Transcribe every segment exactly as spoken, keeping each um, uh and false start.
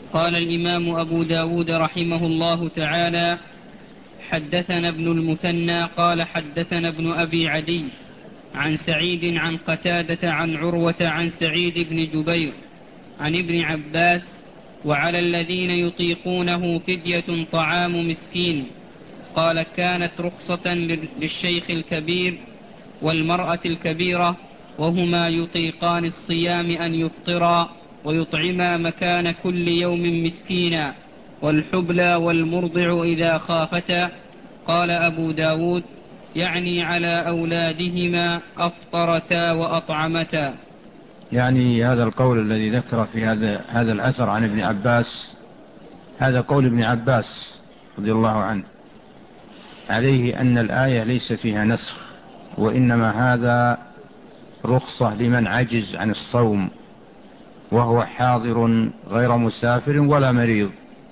قال الإمام أبو داود رحمه الله تعالى: حدثنا ابن المثنى قال حدثنا ابن أبي عدي عن سعيد عن قتادة عن عروة عن سعيد بن جبير عن ابن عباس: وعلى الذين يطيقونه فدية طعام مسكين. قال: كانت رخصة للشيخ الكبير والمرأة الكبيرة وهما يطيقان الصيام أن يفطرا ويطعما مكان كل يوم مسكينا، والحبلى والمرضع إذا خافتا. قال أبو داود: يعني على أولادهما أفطرتا وأطعمتا. يعني هذا القول الذي ذكر في هذا هذا الأثر عن ابن عباس، هذا قول ابن عباس رضي الله عنه، عليه أن الآية ليس فيها نسخ، وإنما هذا رخصة لمن عجز عن الصوم وهو حاضر غير مسافر ولا مريض،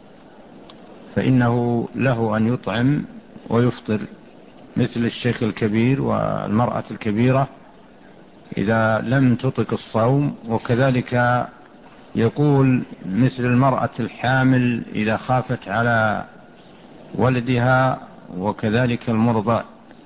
فإنه له أن يطعم ويفطر مثل الشيخ الكبير والمرأة الكبيرة إذا لم تطق الصوم، وكذلك يقول مثل المرأة الحامل إذا خافت على ولدها، وكذلك المرضع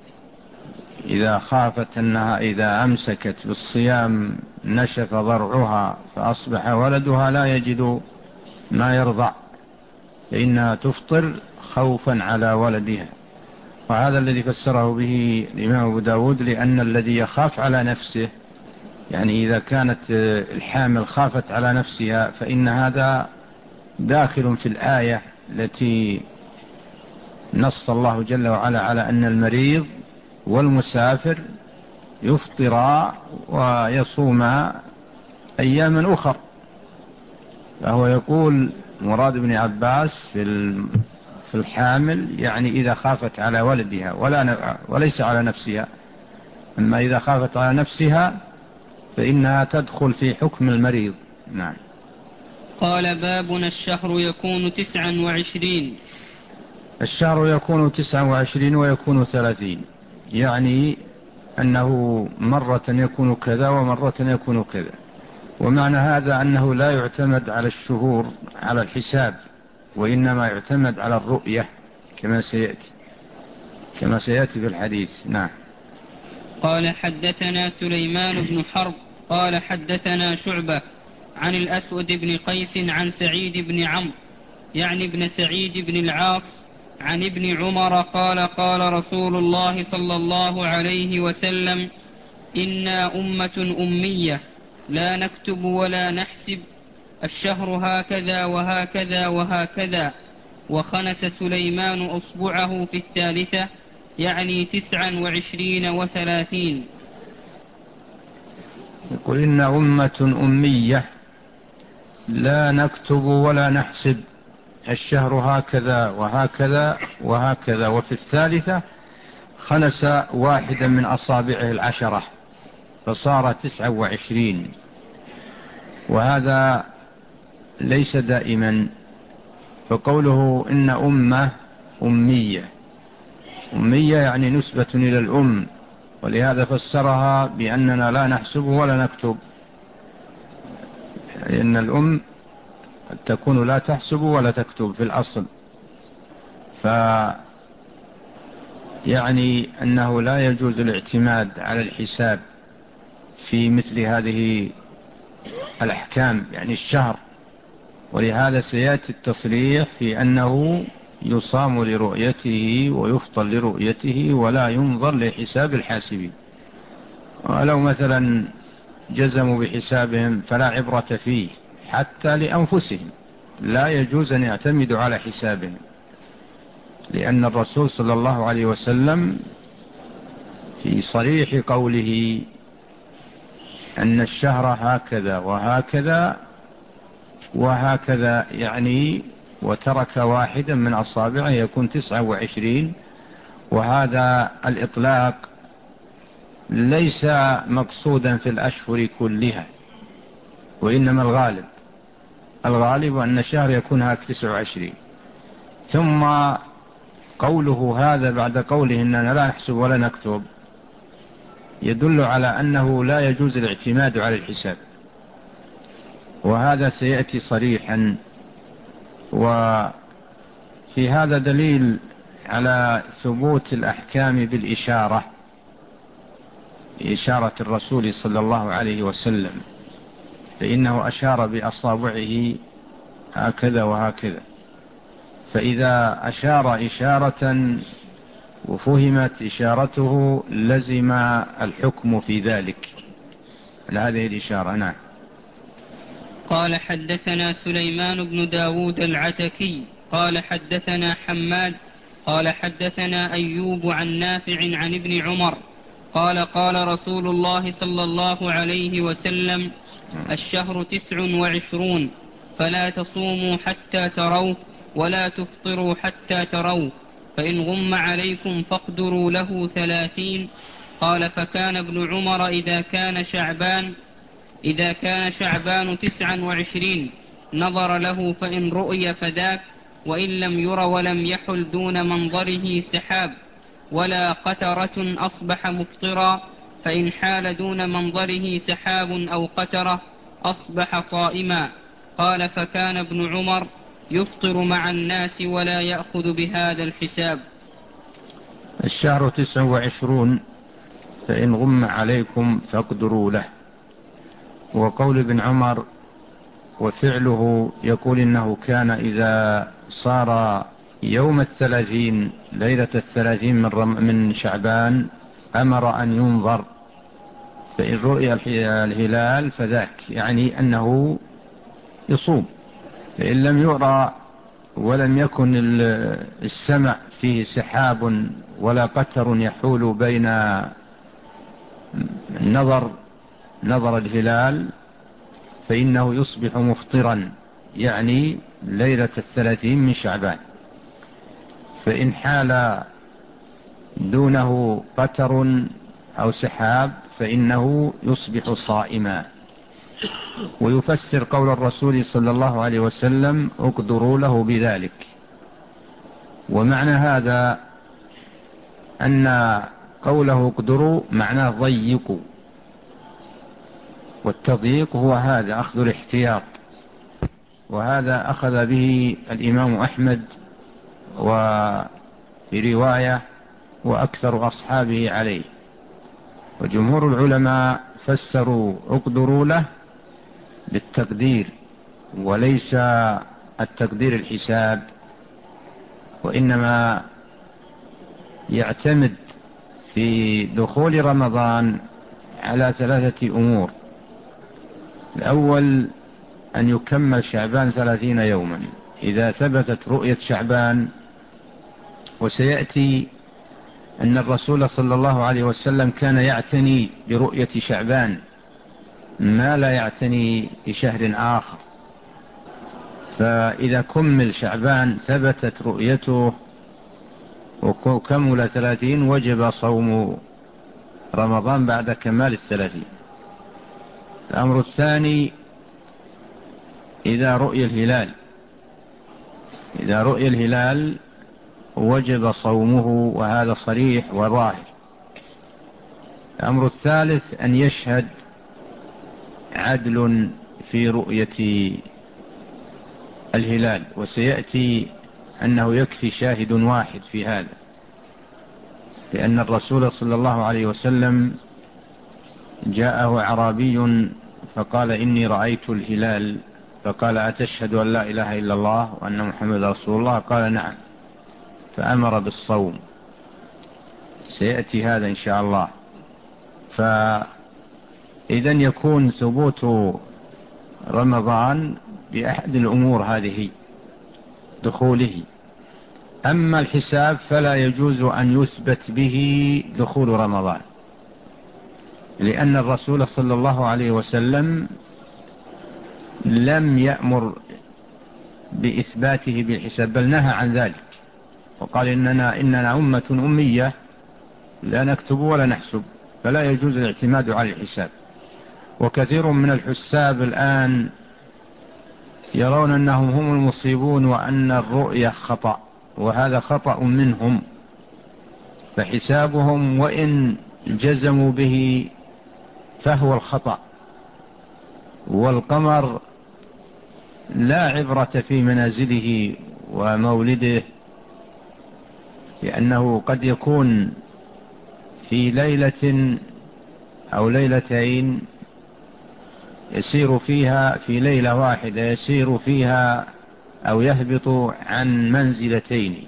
إذا خافت أنها إذا أمسكت بالصيام نشف ضرعها فأصبح ولدها لا يجد ما يرضع، فإنها تفطر خوفا على ولدها. وهذا الذي فسره به الإمام أبو داود، لأن الذي يخاف على نفسه، يعني إذا كانت الحامل خافت على نفسها، فإن هذا داخل في الآية التي نص الله جل وعلا على أن المريض والمسافر يفطرا ويصوما أياما أخر. فهو يقول مراد ابن عباس في الحامل يعني إذا خافت على ولدها ولا وليس على نفسها، أما إذا خافت على نفسها فإنها تدخل في حكم المريض. نعم. قال: بابنا الشهر يكون تسعا وعشرين. الشهر يكون تسعا وعشرين ويكون ثلاثين، يعني أنه مرة يكون كذا ومرة يكون كذا. ومعنى هذا أنه لا يعتمد على الشهور على الحساب، وإنما يعتمد على الرؤية كما سيأتي كما سيأتي في الحديث. نعم. قال: حدثنا سليمان بن حرب قال حدثنا شعبة عن الأسود بن قيس عن سعيد بن عمرو يعني ابن سعيد بن العاص عن ابن عمر قال: قال رسول الله صلى الله عليه وسلم: إنا أمة أمية لا نكتب ولا نحسب، الشهر هكذا وهكذا وهكذا. وخنس سليمان أصبعه في الثالثة يعني تسعا وعشرين وثلاثين. يقول: إن أمة أمية لا نكتب ولا نحسب، الشهر هكذا وهكذا وهكذا. وفي الثالثة خنس واحدا من أصابعه العشرة فصار تسعة وعشرين، وهذا ليس دائما. فقوله إن أمة أمية، أمية يعني نسبة إلى الأم، ولهذا فسرها بأننا لا نحسب ولا نكتب، لأن يعني الأم تكون لا تحسب ولا تكتب في الأصل، فيعني أنه لا يجوز الاعتماد على الحساب في مثل هذه الأحكام، يعني الشهر. ولهذا سيأتي التصريح في أنه يصام لرؤيته ويفطر لرؤيته ولا ينظر لحساب الحاسبين. ولو مثلا جزموا بحسابهم فلا عبرة فيه، حتى لأنفسهم لا يجوز أن يعتمدوا على حسابهم، لأن الرسول صلى الله عليه وسلم في صريح قوله أن الشهر هكذا وهكذا وهكذا، يعني وترك واحدا من أصابعه يكون تسعة وعشرين. وهذا الإطلاق ليس مقصودا في الأشهر كلها، وإنما الغالب الغالب أن الشهر يكون هكذا تسعة وعشرين. ثم قوله هذا بعد قوله إننا لا نحسب ولا نكتب يدل على أنه لا يجوز الاعتماد على الحساب، وهذا سيأتي صريحا وفي هذا دليل على ثبوت الأحكام بالإشارة، إشارة الرسول صلى الله عليه وسلم، فإنه أشار بأصابعه هكذا وهكذا، فإذا أشار إشارة وفهمت إشارته لزم الحكم في ذلك لهذه الإشارة. نعم. قال حدثنا سليمان بن داود العتكي قال حدثنا حماد قال حدثنا أيوب عن نافع عن ابن عمر قال قال رسول الله صلى الله عليه وسلم: الشهر تسع وعشرون فلا تصوموا حتى تروا ولا تفطروا حتى تروا، فإن غم عليكم فاقدروا له ثلاثين. قال فكان ابن عمر إذا كان شعبان إذا كان شعبان تسعا وعشرين نظر له فإن رؤي فذاك، وإن لم ير ولم يحل دون منظره سحاب ولا قترة أصبح مفطرا، فإن حال دون منظره سحاب أو قترة أصبح صائما. قال فكان ابن عمر يفطر مع الناس ولا يأخذ بهذا الحساب. الشهر تسع وعشرون فإن غم عليكم فاقدروا له. وقول ابن عمر وفعله يقول إنه كان إذا صار يوم الثلاثين ليلة الثلاثين من, من شعبان أمر أن ينظر، فإن رؤي الهلال فذاك، يعني أنه يصوم. فإن لم يرى ولم يكن السمع فيه سحاب ولا قتر يحول بين النظر نظر الهلال فإنه يصبح مفطرا، يعني ليلة الثلاثين من شعبان. فإن حال دونه قتر أو سحاب فإنه يصبح صائما. ويفسر قول الرسول صلى الله عليه وسلم: اقدروا له بذلك. ومعنى هذا أن قوله اقدروا معناه ضيقوا، والتضييق هو هذا أخذ الاحتياط، وهذا أخذ به الإمام أحمد وفي رواية وأكثر أصحابه عليه. وجمهور العلماء فسروا اقدروا له بالتقدير، وليس التقدير الحساب، وإنما يعتمد في دخول رمضان على ثلاثة أمور. الأول أن يكمل شعبان ثلاثين يوما إذا ثبتت رؤية شعبان. وسيأتي أن الرسول صلى الله عليه وسلم كان يعتني برؤية شعبان ما لا يعتني بشهر آخر، فإذا كمل شعبان ثبتت رؤيته وكمل ثلاثين وجب صوم رمضان بعد كمال الثلاثين. الأمر الثاني إذا رؤي الهلال إذا رؤي الهلال وجب صومه، وهذا صريح وظاهر. الأمر الثالث أن يشهد عدل في رؤية الهلال، وسيأتي أنه يكفي شاهد واحد في هذا، لأن الرسول صلى الله عليه وسلم جاءه أعرابي فقال: إني رأيت الهلال. فقال: أتشهد أن لا إله إلا الله وأن محمد رسول الله؟ قال: نعم. فأمر بالصوم. سيأتي هذا إن شاء الله. فإذا يكون ثبوت رمضان بأحد الأمور هذه دخوله. أما الحساب فلا يجوز أن يثبت به دخول رمضان، لأن الرسول صلى الله عليه وسلم لم يأمر بإثباته بالحساب، بل نهى عن ذلك وقال: إننا, إننا أمة أمية لا نكتب ولا نحسب، فلا يجوز الاعتماد على الحساب. وكثير من الحساب الآن يرون أنهم هم المصيبون وأن الرؤية خطأ، وهذا خطأ منهم. فحسابهم وإن جزموا به فهو الخطأ. والقمر لا عبرة في منازله ومولده، لأنه قد يكون في ليلة أو ليلتين يسير فيها، في ليلة واحدة يسير فيها أو يهبط عن منزلتين.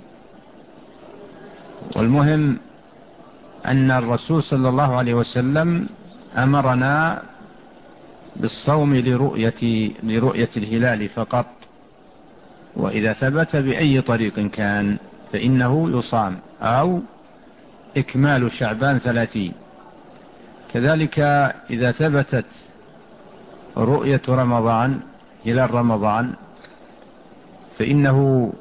والمهم أن الرسول صلى الله عليه وسلم أمرنا بالصوم لرؤية, لرؤية الهلال فقط، وإذا ثبت بأي طريق كان فإنه يصام، أو إكمال شعبان ثلاثين. كذلك إذا ثبتت رؤية رمضان، هلال رمضان، فإنه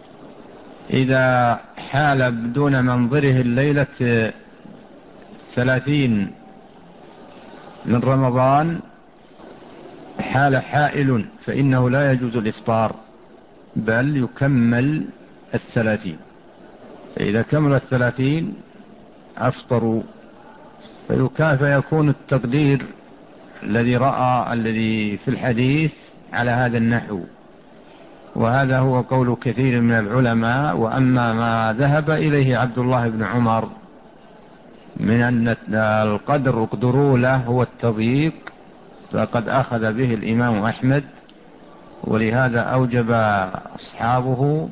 إذا حال بدون منظره الليلة ثلاثين من رمضان حال حائل، فإنه لا يجوز الإفطار بل يكمل الثلاثين. فإذا كمل الثلاثين أفطروا، فيكون التقدير الذي رأى الذي في الحديث على هذا النحو، وهذا هو قول كثير من العلماء. وأما ما ذهب إليه عبد الله بن عمر من أن القدر اقدروا له هو التضييق، فقد أخذ به الإمام أحمد، ولهذا أوجب أصحابه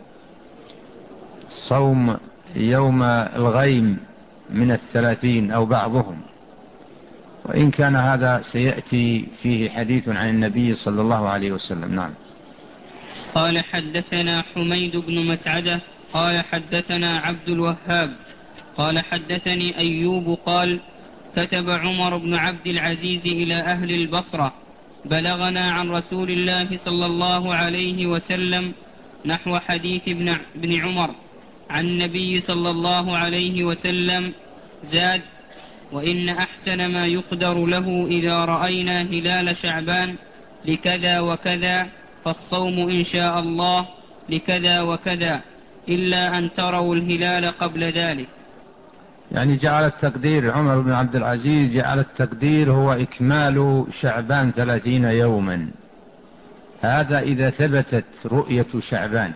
صوم يوم الغيم من الثلاثين أو بعضهم، وإن كان هذا سيأتي فيه حديث عن النبي صلى الله عليه وسلم. نعم. قال حدثنا حميد بن مسعدة قال حدثنا عبد الوهاب قال حدثني أيوب قال كتب عمر بن عبد العزيز إلى أهل البصرة: بلغنا عن رسول الله صلى الله عليه وسلم نحو حديث ابن عمر عن النبي صلى الله عليه وسلم، زاد: وإن أحسن ما يقدر له إذا رأينا هلال شعبان لكذا وكذا فالصوم إن شاء الله لكذا وكذا، إلا أن تروا الهلال قبل ذلك. يعني جعل التقدير، عمر بن عبد العزيز جعل التقدير هو إكمال شعبان ثلاثين يوما، هذا إذا ثبتت رؤية شعبان.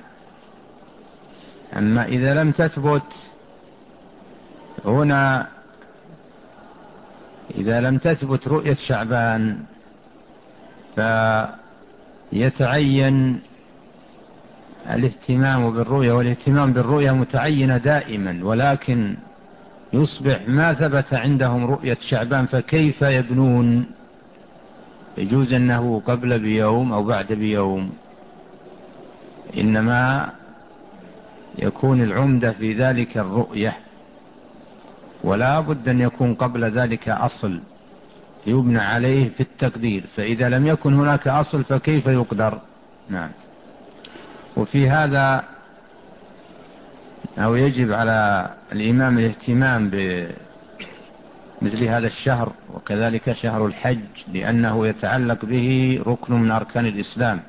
أما إذا لم تثبت هنا، إذا لم تثبت رؤية شعبان فيتعين الاهتمام بالرؤية، والاهتمام بالرؤية متعينة دائما، ولكن يصبح ما ثبت عندهم رؤية شعبان فكيف يبنون؟ يجوز أنه قبل بيوم أو بعد بيوم، إنما يكون العمدة في ذلك الرؤية، ولا بد أن يكون قبل ذلك أصل يبنى عليه في التقدير، فإذا لم يكن هناك أصل فكيف يقدر؟ نعم. وفي هذا أو يجب على الإمام الاهتمام بمثل هذا الشهر، وكذلك شهر الحج، لأنه يتعلق به ركن من أركان الإسلام،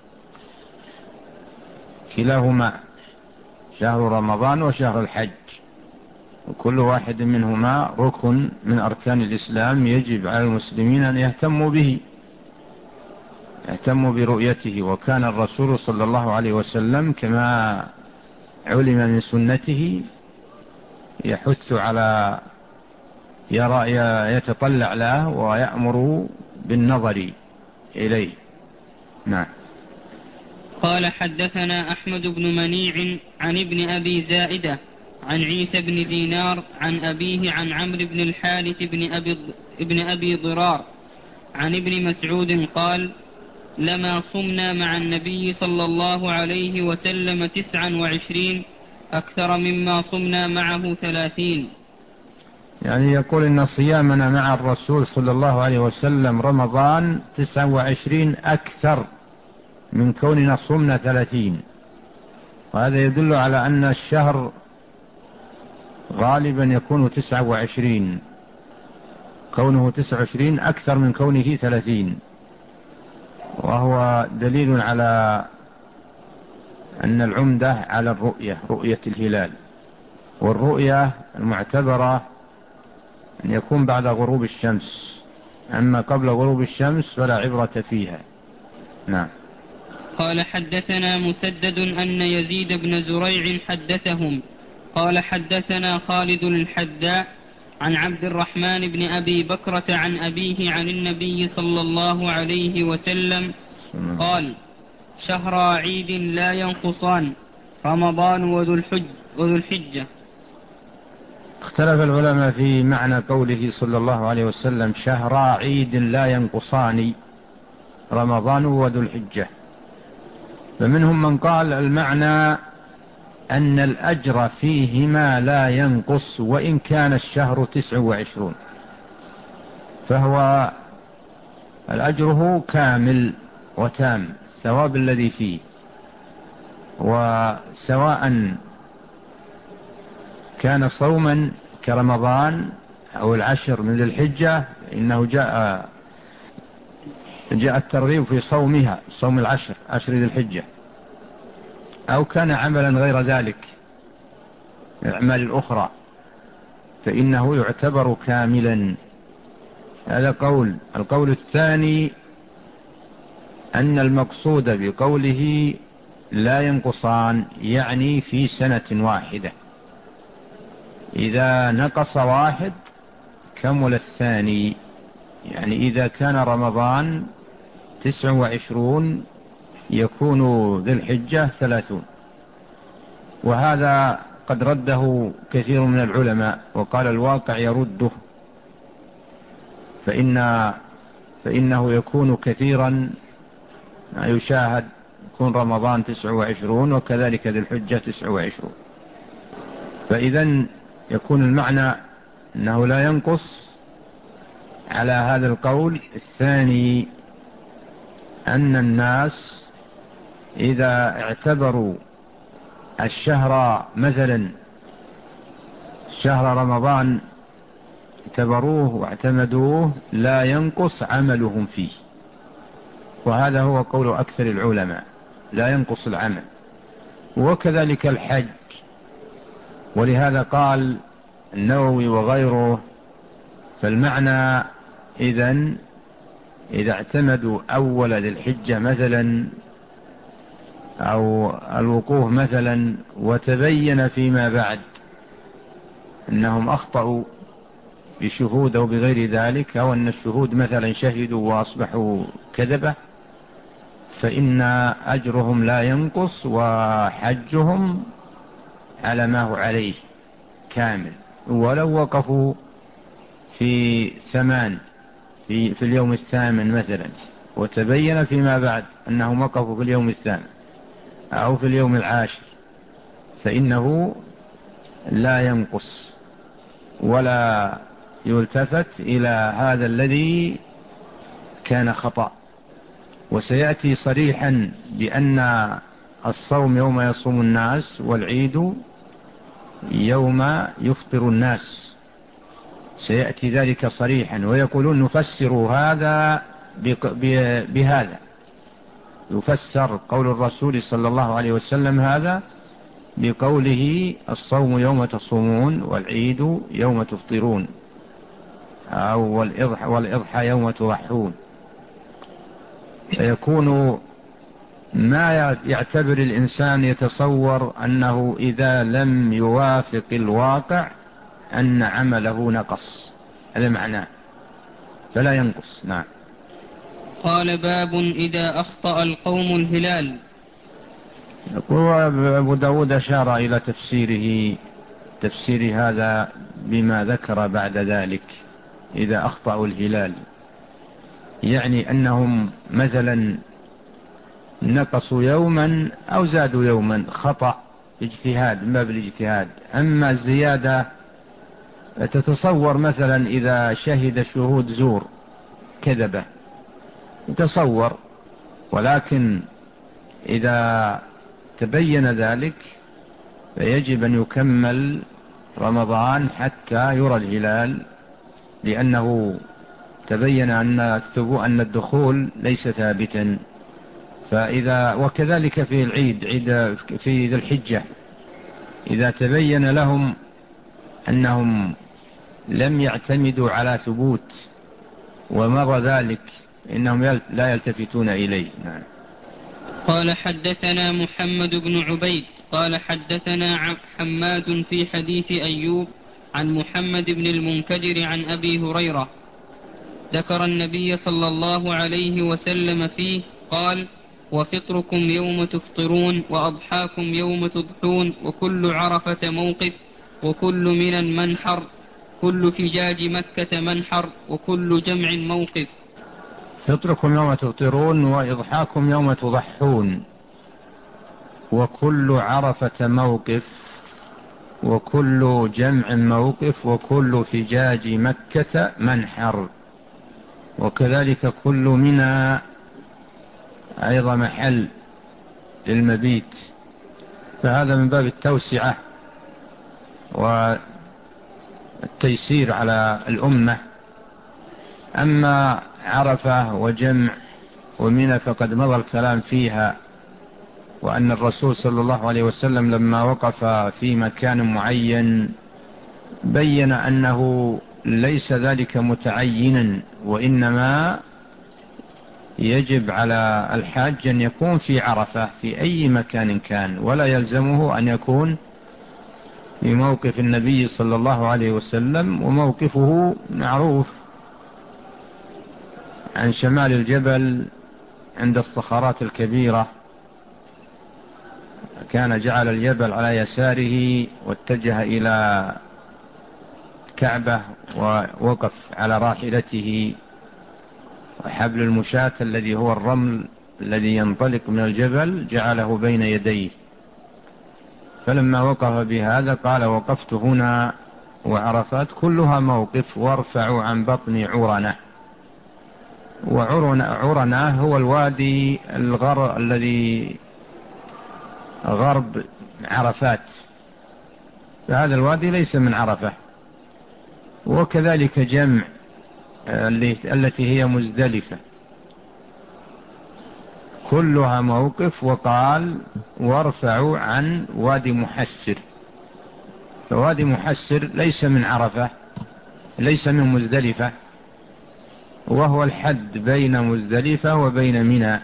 كلاهما شهر رمضان وشهر الحج، وكل واحد منهما ركن من أركان الإسلام، يجب على المسلمين أن يهتموا به، يهتموا برؤيته. وكان الرسول صلى الله عليه وسلم كما علم من سنته يحث على يرى يتطلع له ويأمر بالنظر إليه. نعم. قال حدثنا أحمد بن منيع عن ابن أبي زائدة عن عيسى بن دينار عن أبيه عن عمرو بن الحارث بن أبي, ابن أبي ضرار عن ابن مسعود قال: لما صمنا مع النبي صلى الله عليه وسلم تسعا وعشرين أكثر مما صمنا معه ثلاثين. يعني يقول إن صيامنا مع الرسول صلى الله عليه وسلم رمضان تسعا وعشرين أكثر من كوننا صمنا ثلاثين، وهذا يدل على أن الشهر غالبا يكون تسعة وعشرين، كونه تسعة وعشرين أكثر من كونه ثلاثين، وهو دليل على أن العمدة على الرؤية، رؤية الهلال، والرؤية المعتبرة أن يكون بعد غروب الشمس، أما قبل غروب الشمس فلا عبرة فيها. نعم. قال حدثنا مسدد أن يزيد بن زريع حدثهم قال حدثنا خالد الحذاء عن عبد الرحمن بن أبي بكرة عن أبيه عن النبي صلى الله عليه وسلم قال شهر عيد لا ينقصان رمضان وذو الحج وذو الحجة. اختلف العلماء في معنى قوله صلى الله عليه وسلم شهر عيد لا ينقصان رمضان وذو الحجة، فمنهم من قال المعنى أن الأجر فيهما لا ينقص وإن كان الشهر تسع وعشرون، فهو الأجره كامل وتام الثواب الذي فيه، وسواء كان صوما كرمضان أو العشر من ذي الحجة إنه جاء جاء الترغيب في صومها صوم العشر عشر ذي الحجة، أو كان عملا غير ذلك الأعمال الأخرى فإنه يعتبر كاملا. هذا قول. القول الثاني أن المقصود بقوله لا ينقصان يعني في سنة واحدة، إذا نقص واحد كمل الثاني، يعني إذا كان رمضان تسع وعشرون يكون ذي الحجة ثلاثون، وهذا قد رده كثير من العلماء وقال الواقع يرده، فإن فإنه يكون كثيرا ما يشاهد يكون رمضان تسع وعشرون وكذلك ذي الحجة تسع وعشرون، فإذا يكون المعنى أنه لا ينقص على هذا القول الثاني، أن الناس إذا اعتبروا الشهر مثلا شهر رمضان اعتبروه واعتمدوه لا ينقص عملهم فيه، وهذا هو قول أكثر العلماء لا ينقص العمل، وكذلك الحج. ولهذا قال النووي وغيره فالمعنى إذن إذا اعتمدوا أول ذي الحجة مثلا أو الوقوف مثلا وتبين فيما بعد أنهم أخطأوا بشهود أو بغير ذلك، أو أن الشهود مثلا شهدوا وأصبحوا كذبة، فإن أجرهم لا ينقص وحجهم على ما هو عليه كامل، ولو وقفوا في ثمان في, في اليوم الثامن مثلا وتبين فيما بعد أنهم وقفوا في اليوم الثامن أو في اليوم العاشر فإنه لا ينقص ولا يلتفت إلى هذا الذي كان خطأ. وسيأتي صريحا بأن الصوم يوم يصوم الناس والعيد يوم يفطر الناس، سيأتي ذلك صريحا، ويقولون نفسر هذا بهذا، يفسر قول الرسول صلى الله عليه وسلم هذا بقوله الصوم يوم تصومون والعيد يوم تفطرون، أو والإضحى يوم تضحون. فيكون ما يعتبر الإنسان يتصور أنه إذا لم يوافق الواقع أن عمله نقص، هذا معناه، فلا ينقص. نعم. قال باب إذا أخطأ القوم الهلال. يقول أبو داود أشار إلى تفسيره تفسير هذا بما ذكر بعد ذلك إذا أخطأوا الهلال، يعني أنهم مثلا نقصوا يوما أو زادوا يوما خطأ اجتهاد ما بالاجتهاد. أما الزيادة تتصور مثلا إذا شهد شهود زور كذبة تصور، ولكن إذا تبين ذلك فيجب أن يكمل رمضان حتى يرى الهلال، لأنه تبين أن الثبوت أن الدخول ليس ثابتا. فإذا وكذلك في العيد عيد في ذي الحجة إذا تبين لهم أنهم لم يعتمدوا على ثبوت ومضى ذلك إنهم لا يلتفتون إليه. نعم. قال حدثنا محمد بن عبيد قال حدثنا حماد في حديث أيوب عن محمد بن المنكدر عن أبي هريرة ذكر النبي صلى الله عليه وسلم فيه قال: وفطركم يوم تفطرون وأضحاكم يوم تضحون وكل عرفة موقف وكل من منحر كل فجاج مكة منحر وكل جمع موقف. فطركم يوم تفطرون وإضحاكم يوم تضحون وكل عرفة موقف وكل جمع موقف وكل فجاج مكة منحر، وكذلك كل منى أيضا محل للمبيت، فهذا من باب التوسعة والتيسير على الأمة. أما عرفة وجمع ومنى فقد مضى الكلام فيها، وأن الرسول صلى الله عليه وسلم لما وقف في مكان معين بين أنه ليس ذلك متعينا، وإنما يجب على الحاج أن يكون في عرفة في أي مكان كان، ولا يلزمه أن يكون في موقف النبي صلى الله عليه وسلم، وموقفه معروف عن شمال الجبل عند الصخرات الكبيرة، كان جعل الجبل على يساره واتجه إلى كعبة ووقف على راحلته، وحبل المشاة الذي هو الرمل الذي ينطلق من الجبل جعله بين يديه، فلما وقف بهذا قال: وقفت هنا وعرفات كلها موقف وارفعوا عن بطن عرنة. وعرنة هو الوادي الغر الذي غرب عرفات، فهذا الوادي ليس من عرفة. وكذلك جمع التي هي مزدلفة كلها موقف. وقال: وارفعوا عن وادي محسر، فوادي محسر ليس من عرفة ليس من مزدلفة، وهو الحد بين مزدلفة وبين منى.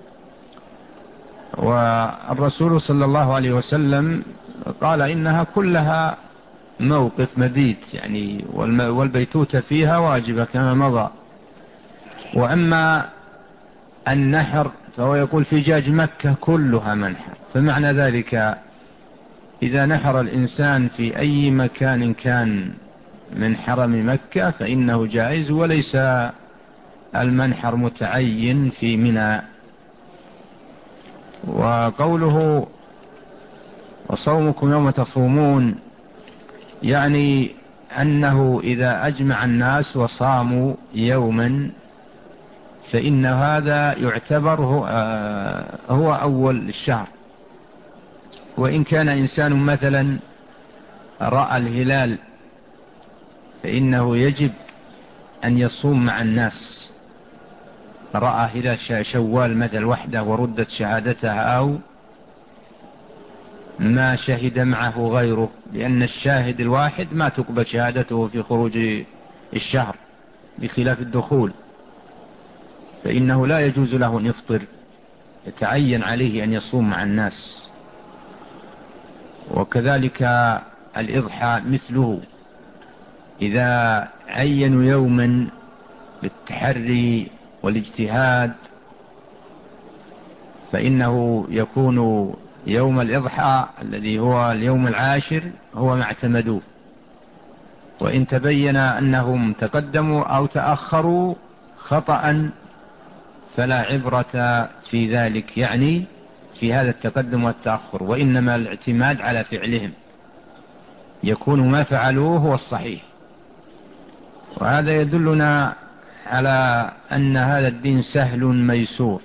والرسول صلى الله عليه وسلم قال إنها كلها موقف مبيت يعني، والبيتوتة فيها واجبة كما مضى. وأما النحر فهو يقول فجاج مكة كلها منحر، فمعنى ذلك إذا نحر الإنسان في أي مكان كان من حرم مكة فإنه جائز، وليس المنحر متعين في منى. وقوله: وصومكم يوم تصومون، يعني أنه إذا أجمع الناس وصاموا يوما فإن هذا يعتبر هو أول الشهر. وإن كان إنسان مثلا رأى الهلال فإنه يجب أن يصوم مع الناس، رأى هلال شوال مثل وحده وردت شهادتها، أو ما شهد معه غيره، لأن الشاهد الواحد ما تقبل شهادته في خروج الشهر بخلاف الدخول، فإنه لا يجوز له أن يفطر، يتعين عليه أن يصوم مع الناس. وكذلك الإضحى مثله، إذا عينوا يوما بالتحري والاجتهاد فإنه يكون يوم الإضحى الذي هو اليوم العاشر هو ما اعتمدوه. وإن تبين أنهم تقدموا أو تأخروا خطأ فلا عبرة في ذلك، يعني في هذا التقدم والتأخر، وإنما الاعتماد على فعلهم، يكون ما فعلوه هو الصحيح. وهذا يدلنا على أن هذا الدين سهل ميسور،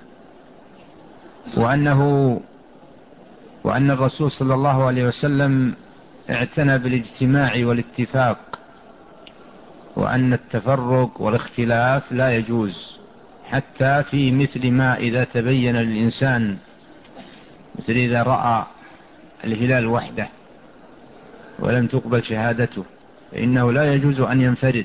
وأنه وأن الرسول صلى الله عليه وسلم اعتنى بالاجتماع والاتفاق، وأن التفرق والاختلاف لا يجوز، حتى في مثل ما إذا تبين للإنسان، مثل إذا رأى الهلال وحده ولم تقبل شهادته فإنه لا يجوز أن ينفرد،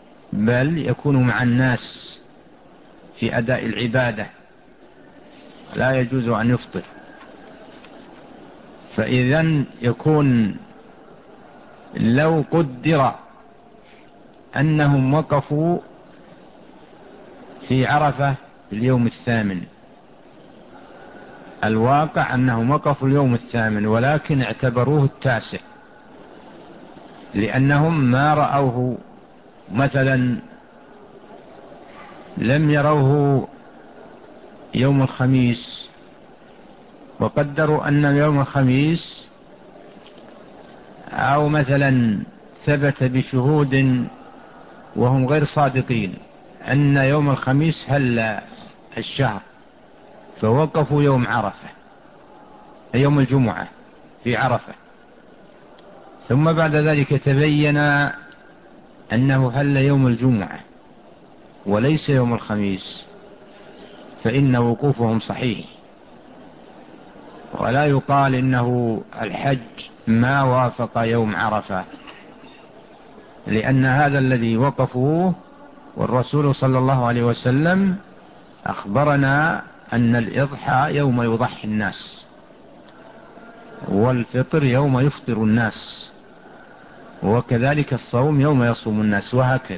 بل يكون مع الناس في أداء العبادة. لا يجوز أن يفطر. فإذن يكون لو قدر أنهم وقفوا في عرفة في اليوم الثامن، الواقع أنهم وقفوا اليوم الثامن ولكن اعتبروه التاسع، لأنهم ما رأوه مثلا، لم يروه يوم الخميس وقدروا أن يوم الخميس، أو مثلا ثبت بشهود وهم غير صادقين أن يوم الخميس هل الشهر، فوقفوا يوم عرفة يوم الجمعة في عرفة، ثم بعد ذلك تبين أنه هل يوم الجمعة وليس يوم الخميس، فإن وقوفهم صحيح، ولا يقال إنه الحج ما وافق يوم عرفة، لأن هذا الذي وقفوه، والرسول صلى الله عليه وسلم أخبرنا أن الإضحى يوم يضحي الناس، والفطر يوم يفطر الناس، وكذلك الصوم يوم يصوم الناس، وهكذا.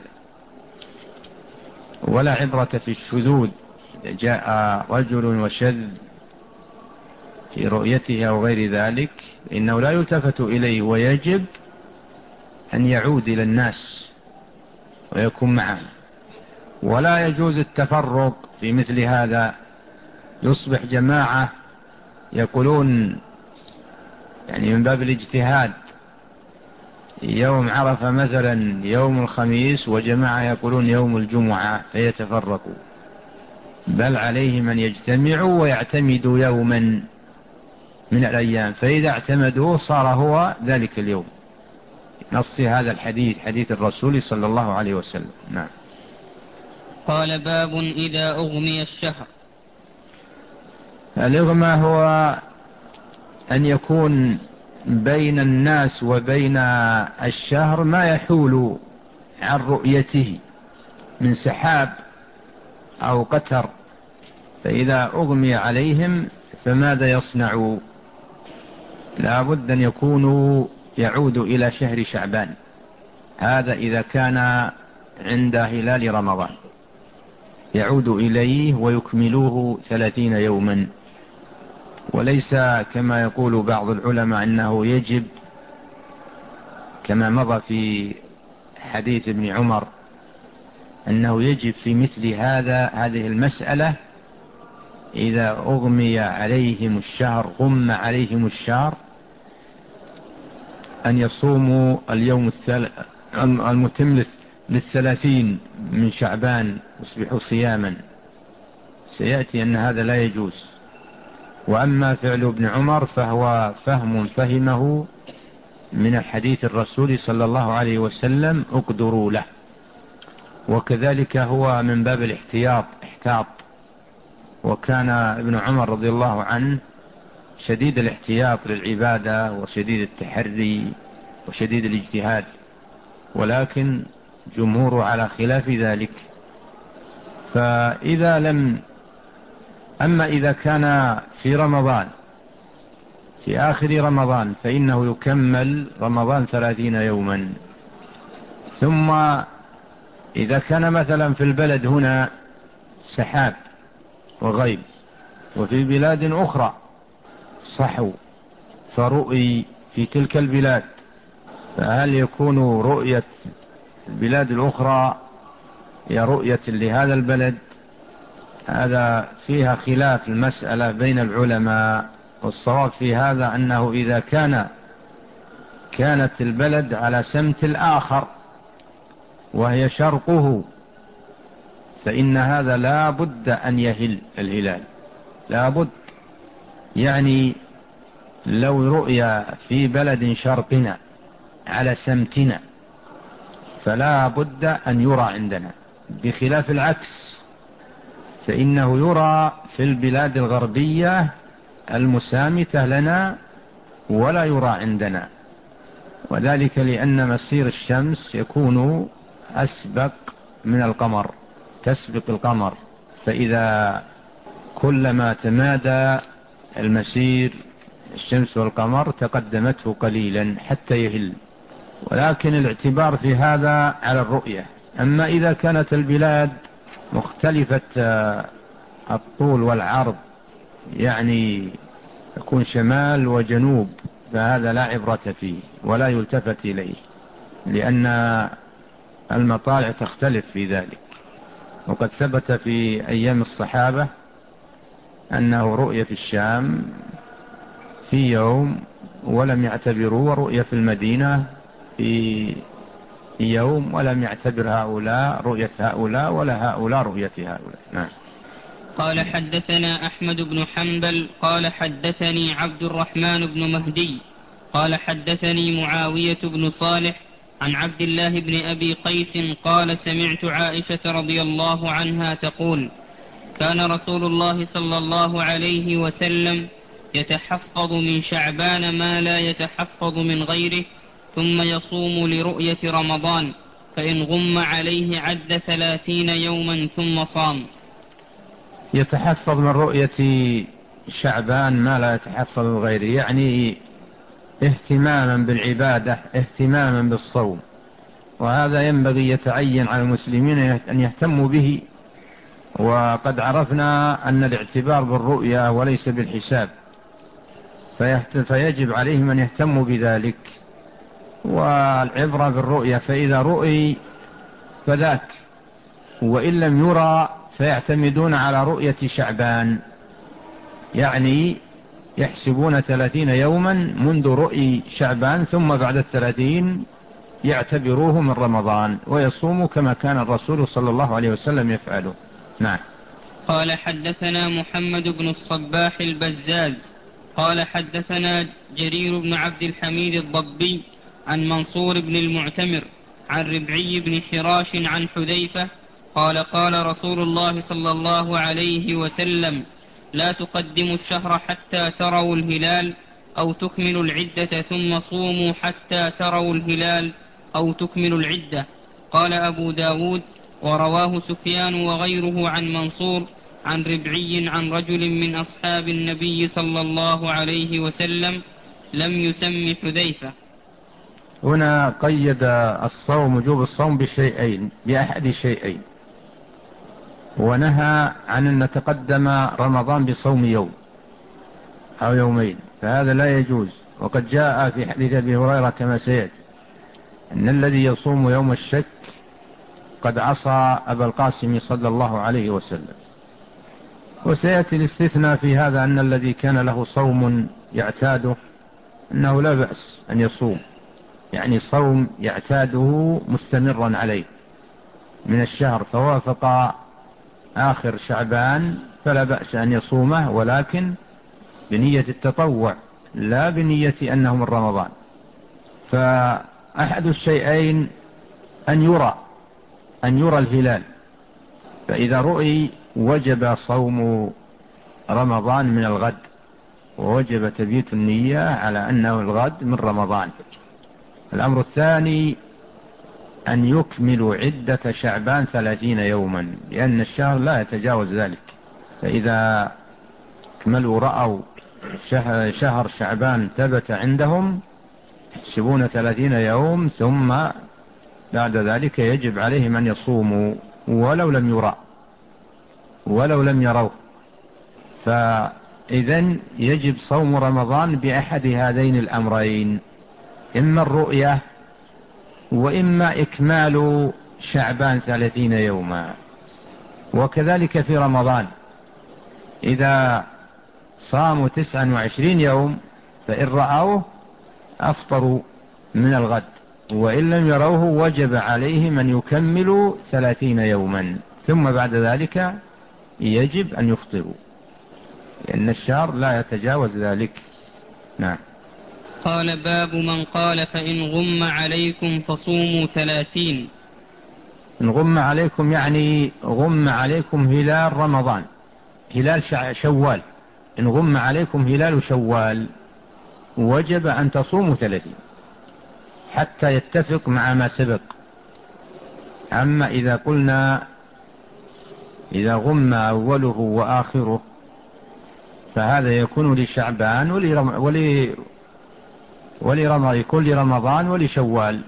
ولا عبرة في الشذوذ، إذا جاء رجل وشذ في رؤيته أو غير ذلك إنه لا يلتفت إليه، ويجب أن يعود إلى الناس ويكون معه. ولا يجوز التفرق في مثل هذا، يصبح جماعة يقولون يعني من باب الاجتهاد يوم عرفة مثلا يوم الخميس، وجماعة يقولون يوم الجمعة، فيتفرقوا، بل عليهم أن يجتمعوا ويعتمدوا يوما من الأيام، فإذا اعتمدوه صار هو ذلك اليوم، نص هذا الحديث، حديث الرسول صلى الله عليه وسلم. نعم. قال: باب إذا أغمي الشهر. الإغمى هو أن يكون بين الناس وبين الشهر ما يحول عن رؤيته من سحاب أو قتر، فإذا أغمي عليهم فماذا يصنعوا؟ لا بد أن يكونوا يعود إلى شهر شعبان، هذا إذا كان عند هلال رمضان يعود إليه ويكملوه ثلاثين يوما، وليس كما يقول بعض العلماء أنه يجب كما مضى في حديث ابن عمر أنه يجب في مثل هذا هذه المسألة إذا أغمي عليهم الشهر غم عليهم الشهر أن يصوموا اليوم المتم للثلاثين من شعبان يصبحوا صياما، سيأتي أن هذا لا يجوز. وأما فعل ابن عمر فهو فهم فهمه من الحديث الرسول صلى الله عليه وسلم اقدروا له، وكذلك هو من باب الاحتياط احتاط، وكان ابن عمر رضي الله عنه شديد الاحتياط للعبادة وشديد التحري وشديد الاجتهاد، ولكن جمهور على خلاف ذلك. فإذا لم أما إذا كان في رمضان في آخر رمضان فإنه يكمل رمضان ثلاثين يوما. ثم إذا كان مثلا في البلد هنا سحاب وغيب وفي بلاد أخرى صحو فرؤي في تلك البلاد، فهل يكون رؤية البلاد الأخرى هي رؤية لهذا البلد؟ هذا فيها خلاف المسألة بين العلماء، والصواب في هذا أنه إذا كان كانت البلد على سمت الآخر وهي شرقه فإن هذا لا بد أن يهل الهلال، لا بد. يعني لو رؤيا في بلد شرقنا على سمتنا فلا بد أن يرى عندنا، بخلاف العكس فإنه يرى في البلاد الغربية المسامتة لنا ولا يرى عندنا، وذلك لأن مسير الشمس يكون أسبق من القمر، تسبق القمر، فإذا كلما تمادى المسير الشمس والقمر تقدمته قليلا حتى يهل، ولكن الاعتبار في هذا على الرؤية. أما إذا كانت البلاد مختلفة الطول والعرض، يعني يكون شمال وجنوب، فهذا لا عبرة فيه ولا يلتفت إليه، لأن المطالع تختلف في ذلك. وقد ثبت في أيام الصحابة أنه رؤية في الشام في يوم ولم يعتبروا، ورؤية في المدينة في يوم ولم يعتبر هؤلاء رؤية هؤلاء ولا هؤلاء رؤية هؤلاء. نعم. قال حدثنا أحمد بن حنبل قال حدثني عبد الرحمن بن مهدي قال حدثني معاوية بن صالح عن عبد الله بن أبي قيس قال سمعت عائشة رضي الله عنها تقول كان رسول الله صلى الله عليه وسلم يتحفظ من شعبان ما لا يتحفظ من غيره، ثم يصوم لرؤية رمضان، فإن غم عليه عد ثلاثين يوما ثم صام. يتحفظ من رؤية شعبان ما لا يتحفظ من غيره، يعني اهتماما بالعبادة، اهتماما بالصوم، وهذا ينبغي يتعين على المسلمين أن يهتموا به. وقد عرفنا أن الاعتبار بالرؤية وليس بالحساب، فيجب عليهم أن يهتموا بذلك. والعبرة بالرؤية، فإذا رؤي فذاك، وإن لم يرى فيعتمدون على رؤية شعبان، يعني يحسبون ثلاثين يوما منذ رؤي شعبان، ثم بعد الثلاثين يعتبروه من رمضان ويصوموا كما كان الرسول صلى الله عليه وسلم يفعله. نعم. قال حدثنا محمد بن الصباح البزاز قال حدثنا جرير بن عبد الحميد الضبي عن منصور بن المعتمر عن ربعي بن حراش عن حذيفة قال قال رسول الله صلى الله عليه وسلم لا تقدموا الشهر حتى تروا الهلال أو تكملوا العدة ثم صوموا حتى تروا الهلال أو تكملوا العدة. قال أبو داود ورواه سفيان وغيره عن منصور عن ربعي عن رجل من أصحاب النبي صلى الله عليه وسلم لم يسم حذيفة. هنا قيد الصوم، وجوب الصوم بشيئين، بأحد شيئين، ونهى عن أن نتقدم رمضان بصوم يوم أو يومين، فهذا لا يجوز. وقد جاء في حديث أبي هريرة كما سيأتي أن الذي يصوم يوم الشك قد عصى أبا القاسم صلى الله عليه وسلم. وسيأتي الاستثناء في هذا أن الذي كان له صوم يعتاده أنه لا بأس أن يصوم، يعني صوم يعتاده مستمرا عليه من الشهر فوافق آخر شعبان فلا بأس أن يصومه، ولكن بنية التطوع لا بنية أنه من رمضان. فأحد الشيئين أن يرى أن يرى الهلال، فإذا رؤي وجب صوم رمضان من الغد، ووجب تبييت النية على أنه الغد من رمضان. الأمر الثاني أن يكملوا عدة شعبان ثلاثين يوما، لأن الشهر لا يتجاوز ذلك. فإذا كملوا رأوا شهر, شهر شعبان ثبت عندهم يحسبون ثلاثين يوم، ثم بعد ذلك يجب عليهم أن يصوموا ولو لم يرى ولو لم يروا. فإذن يجب صوم رمضان بأحد هذين الأمرين، إما الرؤية وإما إكمال شعبان ثلاثين يوما. وكذلك في رمضان إذا صاموا تسعا وعشرين يوم فإن رأوه أفطروا من الغد، وإن لم يروه وجب عليهم أن يكملوا ثلاثين يوما، ثم بعد ذلك يجب أن يفطروا، لأن الشهر لا يتجاوز ذلك. نعم. قال باب من قال فإن غم عليكم فصوموا ثلاثين. إن غم عليكم يعني غم عليكم هلال رمضان، هلال شوال. إن غم عليكم هلال شوال وجب أن تصوموا ثلاثين حتى يتفق مع ما سبق. أما إذا قلنا إذا غم أوله وآخره فهذا يكون لشعبان ولرمضان ولرمضان يكون لرمضان ولشوال،